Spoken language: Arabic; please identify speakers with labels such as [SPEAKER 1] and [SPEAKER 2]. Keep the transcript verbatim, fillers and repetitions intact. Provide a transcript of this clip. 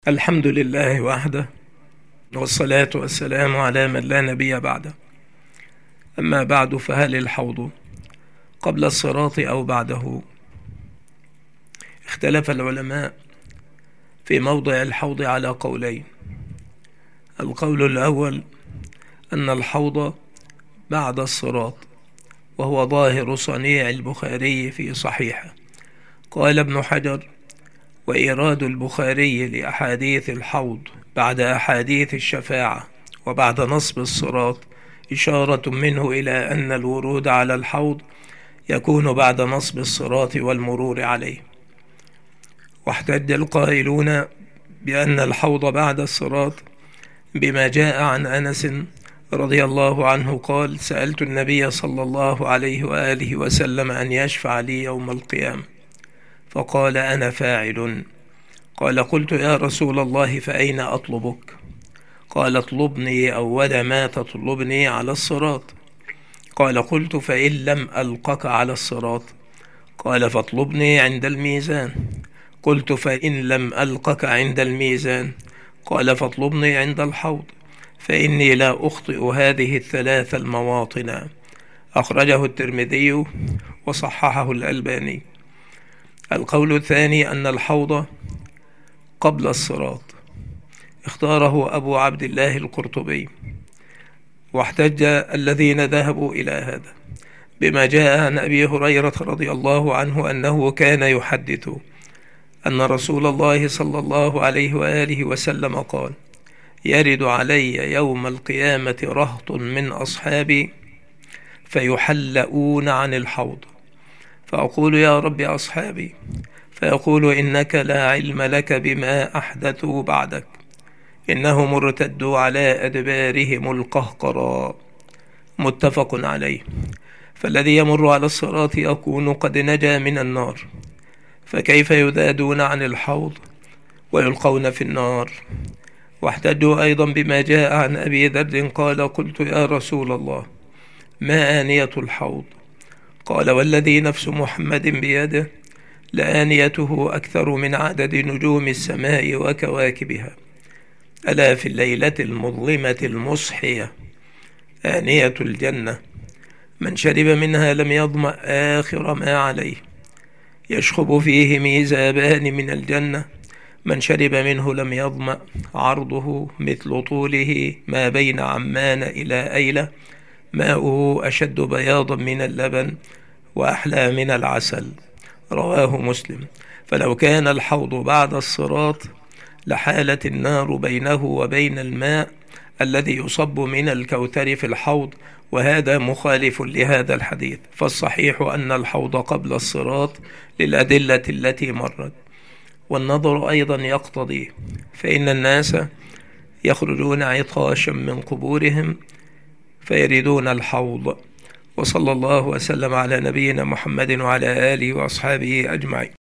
[SPEAKER 1] الحمد لله وحده، والصلاة والسلام على من لا نبي بعده. أما بعد، فهل الحوض قبل الصراط أو بعده؟ اختلف العلماء في موضع الحوض على قولين. القول الأول أن الحوض بعد الصراط، وهو ظاهر صنيع البخاري في صحيحه. قال ابن حجر: وإيراد البخاري لأحاديث الحوض بعد أحاديث الشفاعة وبعد نصب الصراط إشارة منه إلى أن الورود على الحوض يكون بعد نصب الصراط والمرور عليه. واحتج القائلون بأن الحوض بعد الصراط بما جاء عن أنس رضي الله عنه قال: سألت النبي صلى الله عليه وآله وسلم أن يشفع لي يوم القيامة، فقال: أنا فاعل. قال: قلت: يا رسول الله، فأين أطلبك؟ قال: اطلبني أول ما تطلبني على الصراط. قال: قلت: فإن لم ألقك على الصراط؟ قال: فاطلبني عند الميزان. قلت: فإن لم ألقك عند الميزان؟ قال: فاطلبني عند الحوض، فإني لا أخطئ هذه الثلاث المواطن. أخرجه الترمذي وصححه الألباني. القول الثاني أن الحوض قبل الصراط، اختاره أبو عبد الله القرطبي، واحتج الذين ذهبوا إلى هذا بما جاء عن أبي هريرة رضي الله عنه أنه كان يحدث أن رسول الله صلى الله عليه وآله وسلم قال: يرد علي يوم القيامة رهط من أصحابي فيحلؤون عن الحوض، فأقول: يا رب أصحابي، فيقول: إنك لا علم لك بما أحدثوا بعدك، إنهم ارتدوا على أدبارهم القهقرى. متفق عليه. فالذي يمر على الصراط يكون قد نجا من النار، فكيف يذادون عن الحوض ويلقون في النار؟ واحتجوا أيضا بما جاء عن أبي ذر قال: قلت: يا رسول الله، ما آنية الحوض؟ قال: والذي نفس محمد بيده لآنيته أكثر من عدد نجوم السماء وكواكبها، ألا في الليلة المظلمة المصحية آنية الجنة، من شرب منها لم يظمأ آخر ما عليه، يشخب فيه ميزابان من الجنة، من شرب منه لم يظمأ، عرضه مثل طوله ما بين عمان إلى أيلة، ماؤه أشد بياضا من اللبن وأحلى من العسل. رواه مسلم. فلو كان الحوض بعد الصراط لحالت النار بينه وبين الماء الذي يصب من الكوثر في الحوض، وهذا مخالف لهذا الحديث. فالصحيح أن الحوض قبل الصراط للأدلة التي مرت. والنظر أيضا يقتضي، فإن الناس يخرجون عطاشا من قبورهم فيردون الحوض. وصلى الله وسلم على نبينا محمد وعلى آله وأصحابه أجمعين.